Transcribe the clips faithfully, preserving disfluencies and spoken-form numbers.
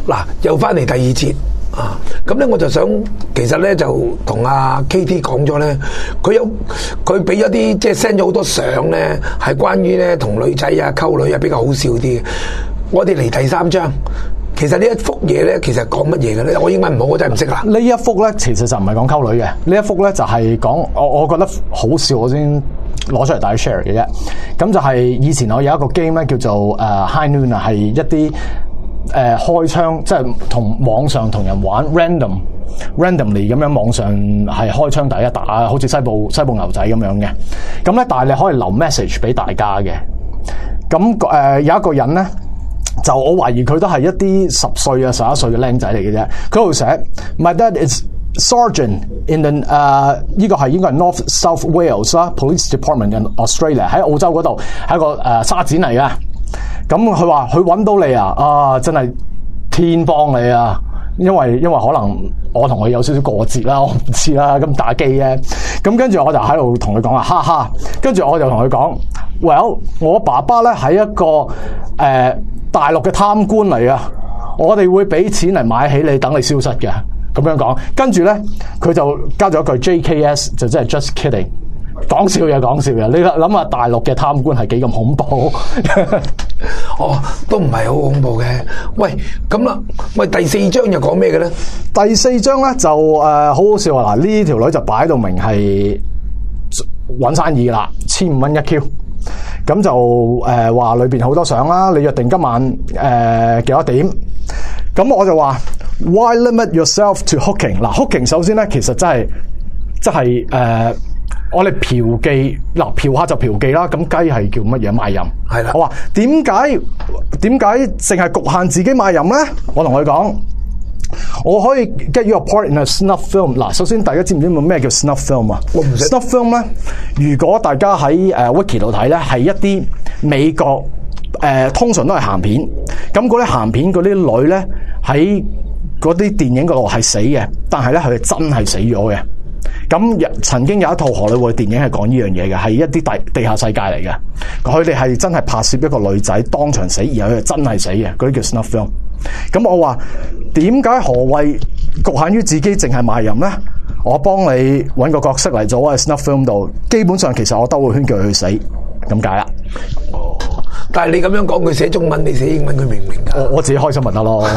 嗱，又翻嚟第二節啊！咁咧我就想，其實咧就同阿 K T 講咗咧，佢有佢俾咗啲即係 send 咗好多相咧，係關於咧同女仔啊溝女啊比較好笑啲嘅。我哋嚟第三章。其實呢一幅嘢咧，其實講乜嘢嘅咧？我英文唔好，我真係唔識啦。 呢一幅咧，其實就唔係講溝女嘅。呢一幅咧就係講我，我覺得好笑，我先攞出嚟大家 share 嘅啫。咁就係以前我有一個 game 咧，叫做誒、uh, High Noon 啊，係一啲誒、uh, 開槍，即係同網上同人玩 random randomly 咁樣網上係開槍第一打，好似西部西部牛仔咁樣嘅。咁咧，但係你可以留 message 俾大家嘅。咁誒、uh, 有一個人咧。就我懷疑佢都係一啲十歲啊、十一歲嘅僆仔嚟嘅啫。佢度寫 My dad is sergeant in the 誒、uh, 呢個係應該係 North South Wales 啦 Police Department in Australia 喺澳洲嗰度係一個誒、uh, 沙展嚟嘅。咁佢話佢揾到你啊，啊真係天幫你啊！因為因為可能我同佢有少少過節啦，我唔知啦。咁打機咧，咁跟住我就喺度同佢講啊，哈哈。跟住我就同佢講 ，Well 我爸爸咧係一個誒。呃大陸嘅貪官嚟啊！我哋會俾錢嚟買起你，等你消失嘅。咁樣講，跟住咧佢就加咗一句 J K S， 就真係 just kidding， 講笑嘅講笑嘅。你諗下大陸嘅貪官係幾咁恐怖？ 哦，都唔係好恐怖嘅。喂，咁啦，喂第四章又講咩嘅咧？ 第四章咧就誒、呃、好好笑啊！嗱，呢條女就擺到明係搵生意啦，千五蚊一 Q。咁就誒話裏邊好多相啦，你約定今晚誒、呃、幾多點？咁我就話 Why limit yourself to hooking？ 嗱 ，hooking 首先咧，其實真係即係誒，我哋嫖妓嗱，嫖客就嫖妓啦。咁雞係叫乜嘢賣淫？係啦。我話點解點解淨係局限自己賣淫咧？我同佢講。我可以 get you a part in a snuff film。嗱，首先大家知唔知咩叫 snuff film 啊？我唔識。snuff film 咧，如果大家喺誒 wiki 度睇咧，係一啲美國誒、呃、通常都係鹹片。咁嗰啲鹹片嗰啲女咧，喺嗰啲電影嗰度係死嘅，但係咧佢哋真係死咗嘅。咁曾經有一套荷里活電影係講呢樣嘢嘅，係一啲地地下世界嚟嘅。佢哋係真係拍攝一個女仔當場死，而佢係真係死嘅，嗰啲叫 snuff film。咁我話點解何謂局限於自己淨係賣淫咧？我幫你揾個角色嚟做喺 snuff film 度，基本上其實我兜個圈叫佢去死，咁解啦。 哦，但係你咁樣講，佢寫中文，你寫英文，佢明唔明噶？ 我我自己開心咪得咯。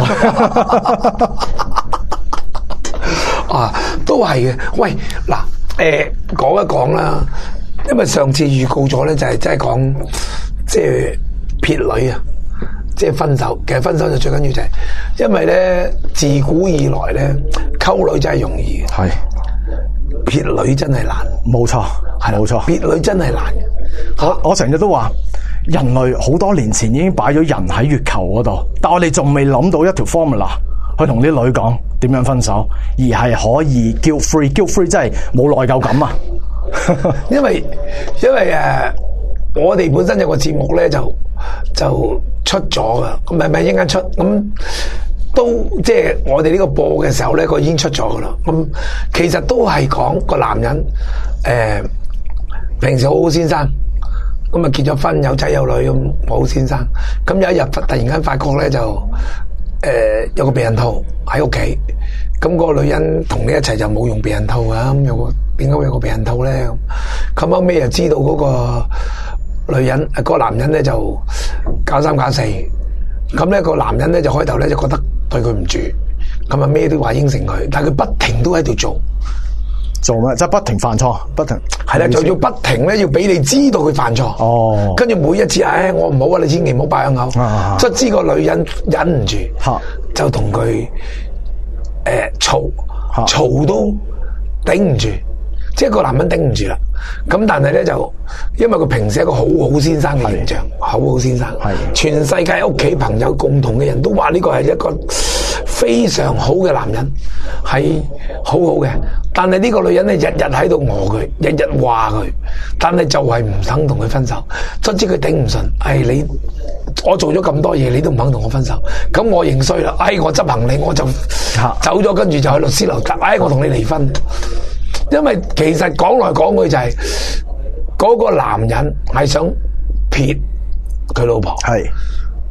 啊，都係嘅。喂，嗱，誒，講一講啦，因為上次預告咗咧，就係真係講即係撇女啊。即係分手，其實分手就最緊要就係，因為咧自古以來咧溝女真係容易嘅，係撇女真係難， 冇錯，係冇錯， 撇女真係難嘅。 我我成日都話，人類好多年前已經擺咗人喺月球嗰度，但我哋仲未諗到一條 formula 去同啲女講點樣分手，而係可以 guilt free，guilt free 真係冇內疚感啊！ 因為因為誒、呃，我哋本身有個節目咧就就。出咗噶，咁咪咪應該出，咁都即係我哋呢個播嘅時候咧，佢已經出咗噶啦。咁其實都係講個男人，誒、呃，平時好好先生，咁啊結咗婚有仔有女咁好先生，咁有一日突然間發覺咧就，誒、呃、有個避孕套喺屋企，咁、那個女人同你一齊就冇用避孕套啊，咁有個點解會有個避孕套咧？咁後尾又知道嗰、那個。女人誒，嗰個男人咧就搞三搞四，咁咧個男人咧就開頭咧就覺得對佢唔住，咁啊咩都話應承佢，但係佢不停都喺度做， 做咩？即係不停犯錯，不停係啦，就要不停咧要俾你知道佢犯錯。哦，跟住每一次，唉，我唔好啊，你千祈唔好爆口。卒之個女人忍唔住，啊、就同佢誒嘈，嘈、呃、都頂唔住。即係個男人頂唔住啦，咁但係咧就因為佢平時係一個好好先生嘅形象，好好先生，全世界屋企朋友共同嘅人都話呢個係一個非常好嘅男人，係好好嘅。但係呢個女人咧日日喺度餓佢，日日話佢，但係就係唔肯同佢分手。卒之佢頂唔順，唉、哎、你我做咗咁多嘢，你都唔肯同我分手，咁我認衰啦，唉、哎、我執行李我就走咗，跟住就去律師樓答，唉、哎、我同你離婚。因為其實講來講去就係、是、嗰、那個男人係想撇佢老婆，係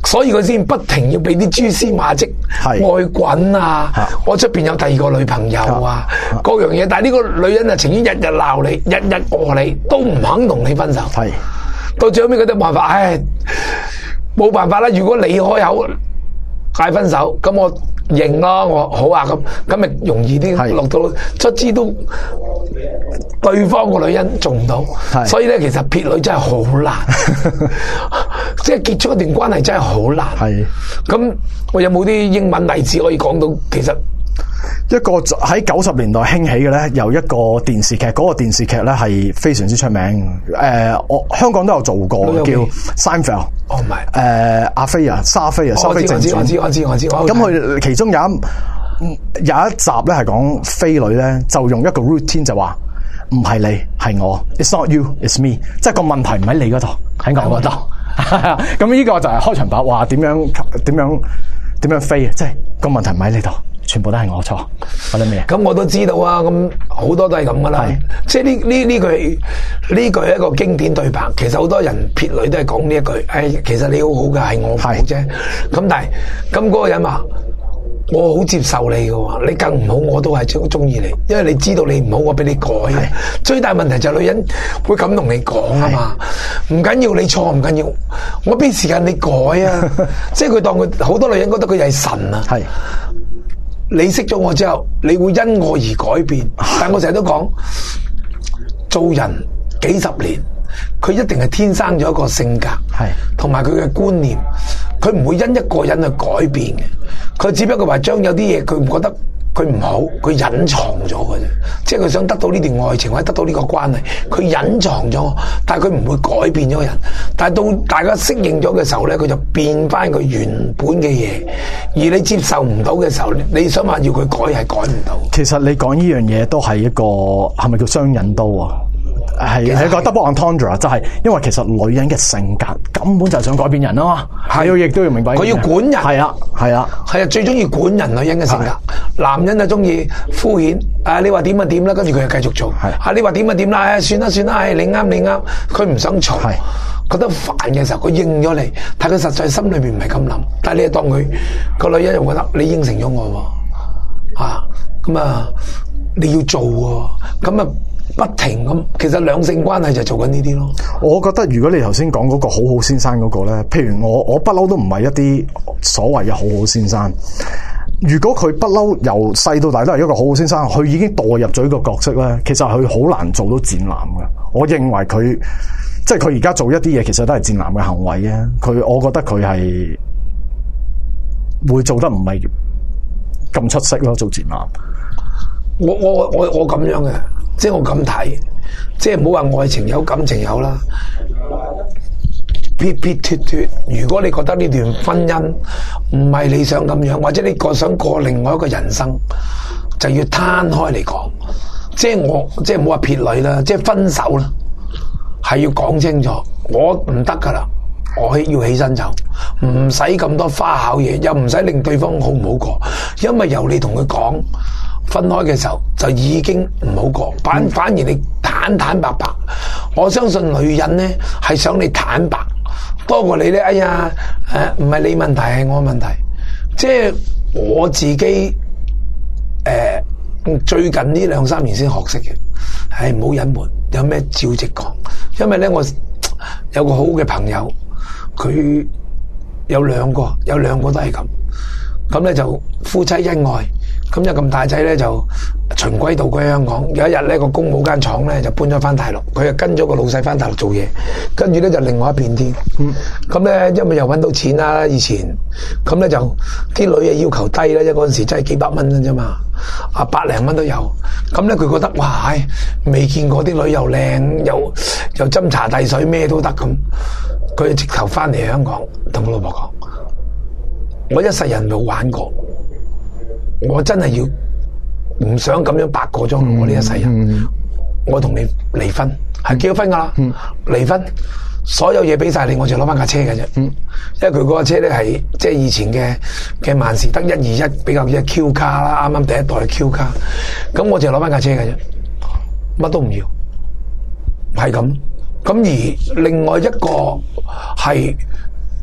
所以佢先不停要俾啲蛛絲馬跡，愛滾啊！我出邊有第二個女朋友啊，各樣嘢。但係呢個女人啊，情願日日鬧你，日日餓你，都唔肯同你分手。係到最後尾，佢都冇辦法，唉，冇辦法啦。如果你開口嗌分手，咁我認咯，我好啊，咁咁咪容易啲落到卒之都對方個女人做唔到，所以咧其實撇女真係好難，即係結束一段關係真係好難。係咁，我有冇啲英文例子可以講到？其實一個喺九十年代興起嘅咧，由一個電視劇，嗰、那個電視劇咧係非常之出名。誒、呃，我香港都有做過，叫 Seinfeld。哦，唔係，誒，阿飛啊，沙菲啊，沙菲正傳。 我知我知我知我知。 咁佢其中有一有一集咧係講飛女咧，就用一個 routine 就話唔係你係我 ，it's not you, it's me， 即係個問題唔喺你嗰度，喺我嗰度。咁呢個就係開場白，話點樣點樣點樣飛啊？即係個問題唔喺你度。全部都係我錯，或者咩？ 咁我都知道啊，咁好多都係咁噶啦。即係呢呢呢句呢句係一個經典對白。其實好多人撇女都係講呢一句。誒、哎，其實你好好嘅，係我唔好啫。咁但係咁嗰個人話，我好接受你嘅，你更唔好我都係中中意你，因為你知道你唔好，我俾你改。最大問題就係女人會咁同你講啊嘛。唔緊要，你錯唔緊要，我邊時間你改啊？即係佢當佢好多女人覺得佢係神啊。係。你識咗我之後，你會因我而改變。但我成日都講，做人幾十年，佢一定係天生咗一個性格，係同埋佢嘅觀念，佢唔會因一個人去改變嘅。佢只不過話將有啲嘢佢唔覺得佢唔好，佢隱藏咗嘅啫。即係佢想得到呢段愛情或者得到呢個關係，佢隱藏咗，但係佢唔會改變咗個人。但係到大家適應咗嘅時候咧，佢就變翻佢原本嘅嘢。而你接受唔到嘅時候，你想話要佢改係改唔到。 其實你講呢樣嘢都係一個係咪叫雙刃刀啊？係係一個 double entendre， 就係因為其實女人嘅性格根本就係想改變人啊嘛。係，亦都要明白。 佢要管人。係啊，係啊， 係啊，最中意管人女人嘅性格。男人就中意敷衍。啊，你話點就點啦，跟住佢又繼續做。係啊，你話點就點啦，算啦算啦，係你啱你啱。佢唔想嘈，覺得煩嘅時候，佢應咗你，但佢實在心裏邊唔係咁諗。但係你當佢個女人又覺得你應承咗我喎，啊咁啊你要做喎，咁啊。不停咁，其實兩性關係就做緊呢啲咯。 我覺得如果你頭先講嗰個好好先生嗰個咧，譬如我我不嬲都唔係一啲所謂嘅好好先生。如果佢不嬲由細到大都係一個好好先生，佢已經墮入咗呢個角色咧，其實佢好難做到賤男嘅。我認為佢即係佢而家做一啲嘢，其實都係賤男嘅行為嘅。佢我覺得佢係會做得唔係咁出色咯，做賤男。 我我我我咁樣嘅。即係我咁睇，即係唔好話愛情有感情有啦，撇撇脫脫。如果你覺得呢段婚姻唔係你想咁樣，或者你個想過另外一個人生，就要攤開嚟講。即係我即係唔好話撇女啦，即係分手啦，係要講清楚。我唔得噶啦，我要起身走，唔使咁多花巧嘢，又唔使令對方好唔好過，因為由你同佢講。分開嘅時候就已經唔好過，反反而你坦坦白白，我相信女人咧係想你坦白，多過你咧。哎呀，誒唔係你問題係我問題，即係我自己誒、呃、最近呢兩三年先學識嘅，係唔好隱瞞，有咩照直講。因為咧我有個好嘅朋友，佢有兩個，有兩個都係咁，咁咧就夫妻恩愛。咁有咁大仔咧就循規蹈矩喺香港，有一日咧個公務間廠咧就搬咗翻大陸，佢就跟咗個老細翻大陸做嘢，跟住咧就另外一片天。咁咧、嗯、因為又搵到錢啦，以前咁咧就啲女嘅要求低啦，因為嗰陣時真係幾百蚊嘅啫嘛，啊百零蚊都有。咁咧佢覺得哇，未見過啲女又靚又又斟茶遞水咩都得咁，佢就直頭翻嚟香港同我老婆講：我一世人冇玩過。我真係要唔想咁樣白過咗我呢一世人，嗯嗯、我同你離婚，係結咗婚噶啦，離、嗯、婚，所有嘢俾晒你，我就攞翻架車嘅啫。嗯、因為佢嗰架車咧係即係以前嘅嘅萬事得一二一比較一 Q 卡啦，啱啱第一代嘅 Q 卡，咁我就攞翻架車嘅啫，乜都唔要，係咁。咁而另外一個係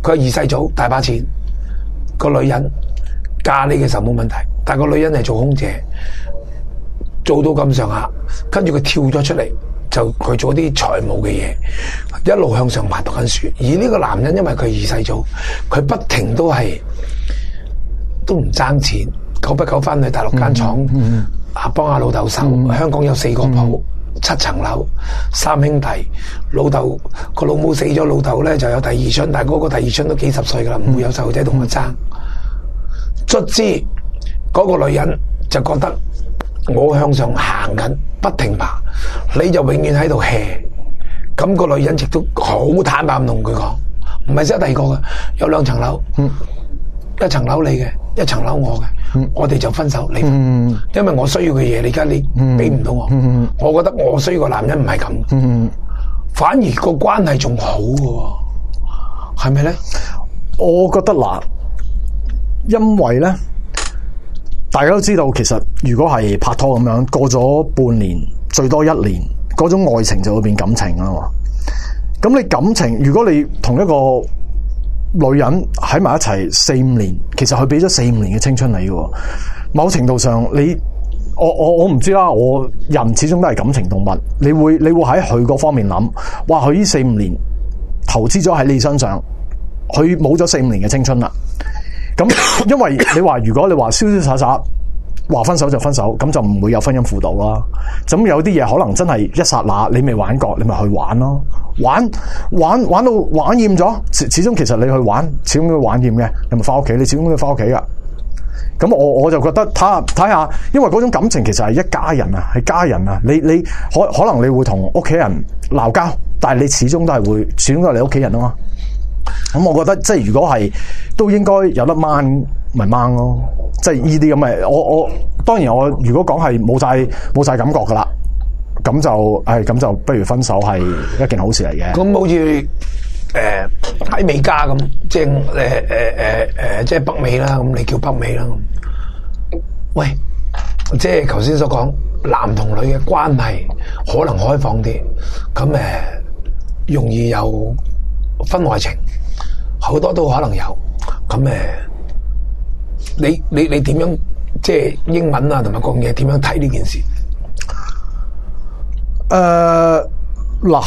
佢係二世祖大把錢，個女人嫁你嘅時候冇問題，但係個女人係做空姐，做到咁上下，跟住佢跳咗出嚟，就佢做啲財務嘅嘢，一路向上爬讀緊書。而呢個男人因為佢二世祖，佢不停都係都唔爭錢，久不久翻去大陸間廠啊幫下老豆手。嗯、香港有四個鋪。嗯七層樓，三兄弟，老豆個老母死咗，老豆咧就有第二春，但係嗰個第二春都幾十歲噶啦，唔、嗯、會有細路仔同佢爭。卒之嗰個女人就覺得我向上行緊，不停爬，你就永遠喺度 hea。咁、那個女人亦都好坦白咁同佢講，唔係識第二個嘅，有兩層樓，嗯、一層樓你嘅，一層樓我嘅。嗯、我哋就分手離婚，嗯、因為我需要嘅嘢，你而家你俾唔到我，嗯、我覺得我需要個男人唔係咁，嗯、反而個關係仲好嘅，係咪咧？ 我覺得嗱，因為咧，大家都知道，其實如果係拍拖咁樣，過咗半年，最多一年，嗰種愛情就會變感情啦嘛。咁你感情，如果你同一個女人喺埋一齊四五年，其實佢俾咗四五年嘅青春你嘅，某程度上你我我我唔知啦，我人始終都係感情動物，你會你會喺佢嗰方面諗，哇！佢呢四五年投資咗喺你身上，佢冇咗四五年嘅青春啦。咁因為你話如果你話瀟瀟灑灑話分手就分手，咁就唔會有婚姻輔導啦。咁有啲嘢可能真係一剎那你未玩過，你咪去玩咯。玩玩玩到玩厭咗，始始終其實你去玩，始終都玩厭嘅，你咪翻屋企，你始終都要翻屋企噶。咁我我就覺得睇下睇下，因為嗰種感情其實係一家人啊，係家人啊。你你可可能你會同屋企人鬧交，但係你始終都係會，始終都係你屋企人啊嘛。咁我覺得即係如果係都應該有得掹咪掹咯。即係呢啲咁嘅，我我當然我如果講係冇晒冇晒感覺噶啦。咁就誒，咁就不如分手係一件好事嚟嘅。 咁好似誒喺美加咁，即係誒誒誒誒，即係北美啦。咁你叫北美啦。喂，即係頭先所講，男同女嘅關係可能開放啲，咁誒容易有婚外情，好多都可能有。咁誒，你你你點樣即係英文啊，同埋講嘢點樣睇呢件事？ 誒，嗱、uh, ，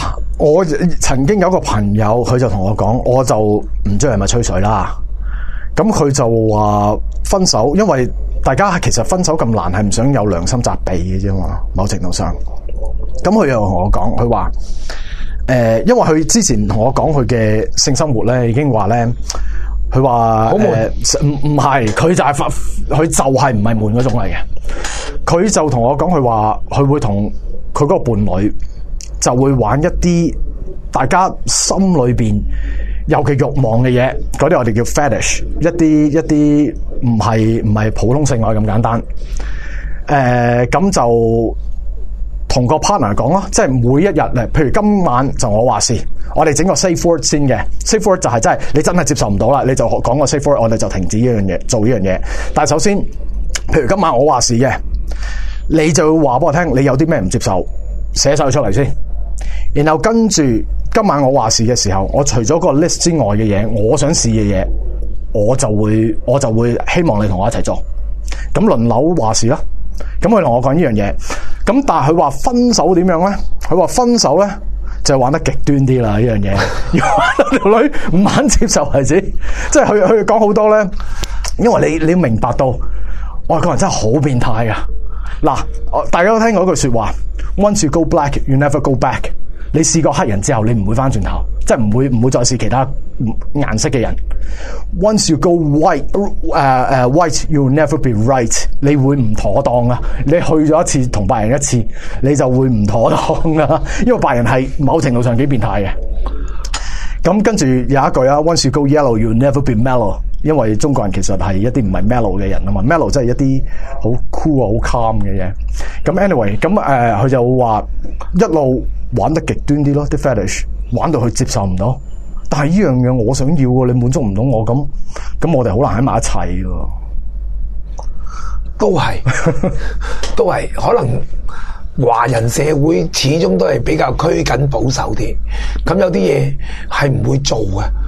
我曾經有個朋友，佢就同我講，我就唔知係咪吹水啦。咁佢就話分手，因為大家其實分手咁難，係唔想有良心責備嘅啫嘛。某程度上，咁佢又同我講，佢話誒，因為佢之前同我講佢嘅性生活咧，已經話咧，佢話誒，唔唔係，佢就係發，佢就係唔係悶嗰種嚟嘅。佢就同我講，佢話佢會同佢嗰個伴侶就會玩一啲大家心裏邊有嘅慾望嘅嘢，嗰啲我哋叫 fetish， 一啲一啲唔係唔係普通性愛咁簡單。誒、呃，咁就同個 partner 講咯，即係每一日咧，譬如今晚就我話事，我哋整個 safe word 先嘅 safe word 就係真係你真係接受唔到啦，你就講個 safe word，我哋就停止呢樣嘢，做呢樣嘢。但係首先，譬如今晚我話事嘅。你就會話俾我聽，你有啲咩唔接受，寫晒出嚟先。然後跟住今晚我話事嘅時候，我除咗個 list 之外嘅嘢，我想試嘅嘢，我就會我就會希望你同我一齊做。咁輪流話事啦。咁佢同我講呢樣嘢。咁但係佢話分手點樣咧？佢話分手咧就係玩得極端啲啦。呢樣嘢要玩到條女唔肯接受為止，即係佢佢講好多咧。因為你你要明白到外國人真係好變態噶。嗱，大家都聽過一句說話 ，Once you go black, you never go back。你試過黑人之後，你唔會翻轉頭，即係唔會唔會再試其他顏色嘅人。Once you go white，誒、uh, 誒、uh, white, you'll never be right。你會唔妥當啊？你去咗一次同白人一次，你就會唔妥當啊！因為白人係某程度上幾變態嘅。咁跟住有一句啊 ，Once you go yellow, you'll never be mellow。因為中國人其實係一啲唔係 mellow 嘅人啊嘛 ，mellow 即係一啲好 cool 啊、好 calm 嘅嘢。咁 anyway， 咁誒，佢、呃、就話一路玩得極端啲咯，啲 fetish 玩到佢接受唔到。但係呢樣嘢我想要喎，你滿足唔到我，咁咁我哋好難喺埋一齊喎。 都係，都係，可能華人社會始終都係比較拘謹保守啲。咁有啲嘢係唔會做嘅。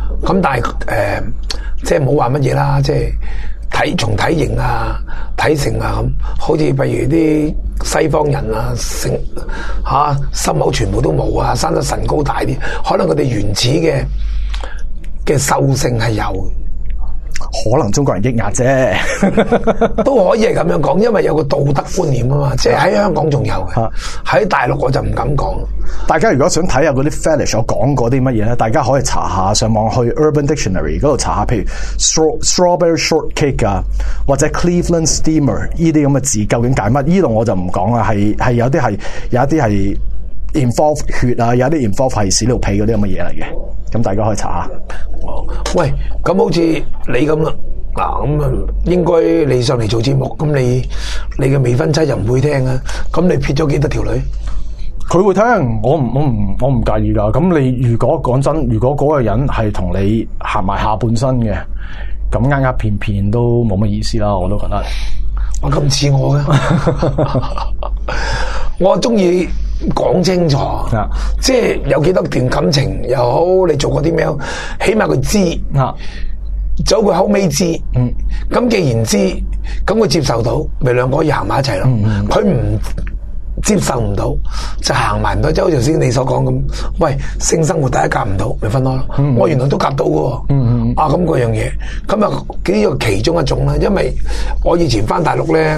咁但係誒、呃，即係冇話乜嘢啦，即係體從體型啊、體型啊咁，好似譬如啲西方人啊，成嚇、啊、心口全部都冇啊，生得神高大啲，可能佢哋原始嘅嘅獸性係有。 可能中國人抑壓啫， 都可以係咁樣講，因為有個道德觀念啊嘛，即係喺香港仲有嘅，喺大陸我就唔敢講。 大家如果想睇下嗰啲 fetish 我講過啲乜嘢咧，大家可以查下上網去 Urban Dictionary 嗰度查下，譬如 straw, strawberry shortcake 啊，或者 Cleveland steamer 呢啲咁嘅字究竟解乜？呢度我就唔講啦，係係有啲係有一啲係 involve 血啊，有啲 involve 係屎尿屁嗰啲咁嘅嘢嚟嘅。咁大家可以查下。 喂，咁好似你咁啦，嗱咁啊，應該你上嚟做節目，咁你你嘅未婚妻就唔會聽啊。咁你撇咗幾多條女？ 佢會聽，我唔我唔我唔介意噶。咁你如果講真，如果嗰個人係同你行埋下半身嘅，咁啱啱片片都冇乜意思啦。我都覺得。 我咁似我嘅，我中意講清楚， 啊、 即係有幾多段感情又好，你做過啲咩，起碼佢知， 啊、 走佢後尾知，咁、 嗯、 既然知，咁佢接受到，咪兩個可以行埋一齊咯。佢唔、嗯、接受唔到，就行埋唔到，即係好似頭先你所講咁。喂，性生活大家夾唔到，咪分開咯。嗯、我原來都夾到嘅，嗯嗯、啊咁嗰樣嘢，咁啊呢個其中一種啦。因為我以前翻大陸咧，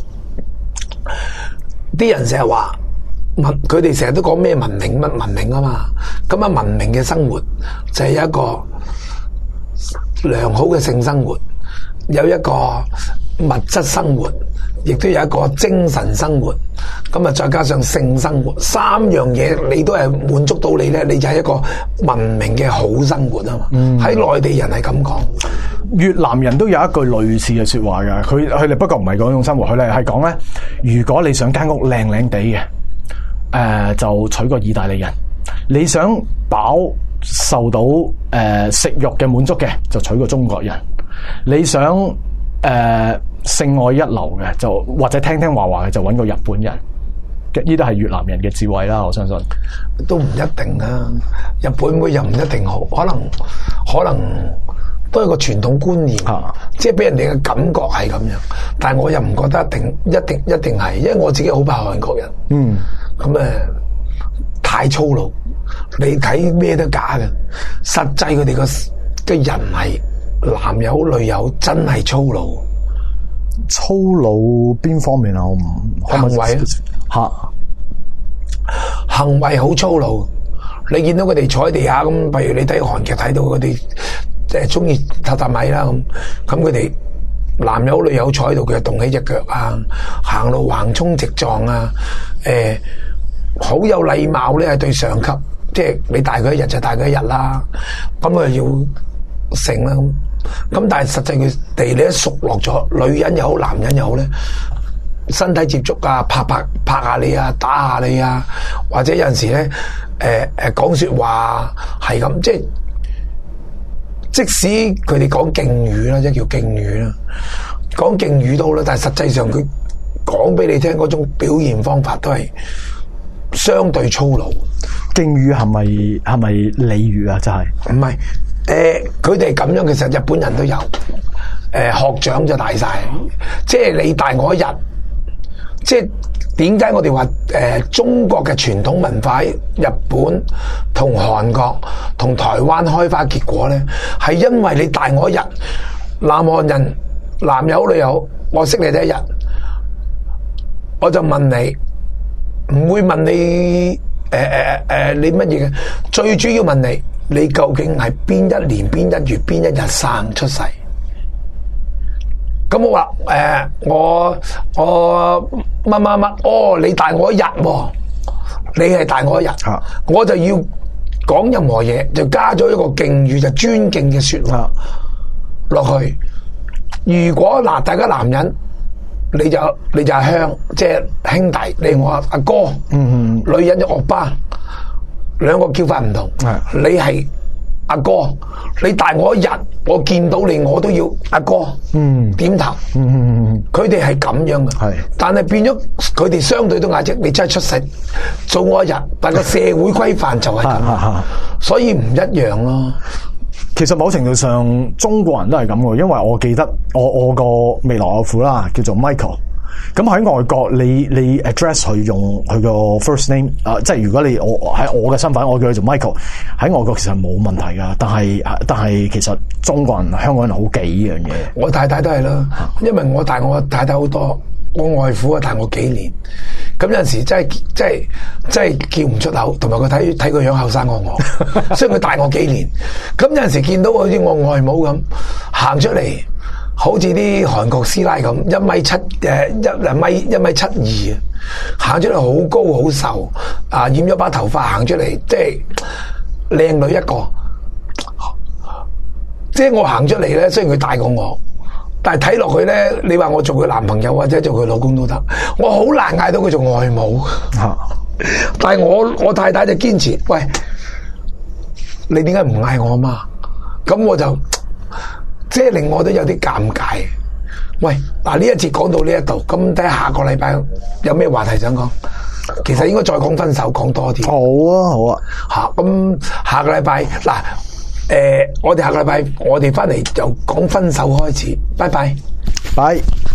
啲人成日話。佢哋成日都講咩文明乜文明啊嘛，咁啊文明嘅生活就係一個良好嘅性生活，有一個物質生活，亦都有一個精神生活，咁啊再加上性生活，三樣嘢你都係滿足到你咧，你就係一個文明嘅好生活啊嘛。喺內、嗯、地人係咁講， 越南人都有一句類似嘅說話噶，佢佢哋不過唔係嗰種生活，佢哋係講咧，如果你想間屋靚靚地嘅。誒、呃，就娶個意大利人。你想飽受到誒、呃、食慾嘅滿足嘅，就娶個中國人。你想誒、呃、性愛一流嘅，就或者聽聽話話嘅，就揾個日本人。呢啲係越南人嘅智慧啦，我相信。 都唔一定啊，日本妹又唔一定好，可能可能都係個傳統觀念，啊、即係俾人哋嘅感覺係咁樣。但係我又唔覺得一定一定一定係，因為我自己好怕韓國人。嗯。咁誒，太粗魯，你睇咩都假嘅。實際佢哋個嘅人係男友女友真係粗魯。 粗魯邊方面啊？我唔行為啊， 吓行為好粗魯。你見到佢哋坐喺地下咁，譬如你睇韓劇睇到佢哋即係中意榻榻米啦咁，咁佢哋男友女友坐喺度，佢就動起隻腳啊，行路橫衝直撞啊，誒、呃。好有禮貌咧，係對上級，即係你大佢一日就大佢一日啦。咁啊要成啦咁。咁但係實際佢哋你一熟落咗，女人又好，男人又好咧，身體接觸啊，拍拍拍下你啊，打下你啊，或者有陣時咧，誒誒講說話係咁，即係即使佢哋講敬語啦，即係叫敬語啦，講敬語都好啦，但係實際上佢講俾你聽嗰種表現方法都係。相對粗魯， 敬語係咪係咪俚語啊？就係唔係？誒，佢哋咁樣，其實日本人都有。誒、呃，學長就大晒，即係你大我一日。即係點解我哋話誒中國嘅傳統文化喺日本同韓國同台灣開花結果咧？係因為你大我一日，南韓人男友女友，我識你第一日，我就問你。唔會問你誒誒誒你乜嘢嘅，最主要問你你究竟係邊一年邊一月邊一日生出世？咁我話誒、呃、我我乜乜乜哦，你大我一日、哦，你係大我一日，啊、我就要講任何嘢就加咗一個敬語，就尊敬嘅說話落去。如果嗱、呃、大家男人。你就你就係鄉，即係兄弟，你我阿哥，嗯嗯，女人就惡巴，兩個叫法唔同。係你係阿哥，你大我一日，我見到你我都要阿哥，嗯，點頭，嗯嗯嗯，佢哋係咁樣嘅，係，但係變咗佢哋相對都壓抑，你真係出世早我一日，但係個社會規範就係咁，所以唔一樣咯。 其實某程度上中國人都係咁嘅，因為我記得我我個未來岳父啦，叫做 Michael。咁喺外國，你你 address 佢用佢個 first name 啊，即係如果你我喺我嘅身份，我叫佢做 Michael， 喺外國其實冇問題噶。但係但係其實中國人、香港人好忌呢樣嘢。 我太太都係啦，因為我大我太太好多，我外父啊大我幾年，咁有陣時真係真係真係叫唔出口，同埋佢睇睇個樣後生過我，所以佢大我幾年。咁有陣時見到好似我外母咁行出嚟。好似啲韓國師奶咁，一米七誒一兩米一米七二啊，行出嚟好高好瘦啊，染咗把頭髮行出嚟，即係靚女一個。即係我行出嚟咧，雖然佢大過我，但係睇落去咧，你話我做佢男朋友或者做佢老公都得，我好難嗌到佢做外母。啊、但係我我太太就堅持，喂，你點解唔嗌我媽？咁我就。即係令我都有啲尷尬。喂，嗱呢一節講到呢一度，咁睇下下個禮拜有咩話題想講？其實應該再講分手，講多啲。 好啊，好啊。 吓，咁下個禮拜嗱，誒、呃，我哋下個禮拜我哋翻嚟就講分手開始。拜拜， 拜。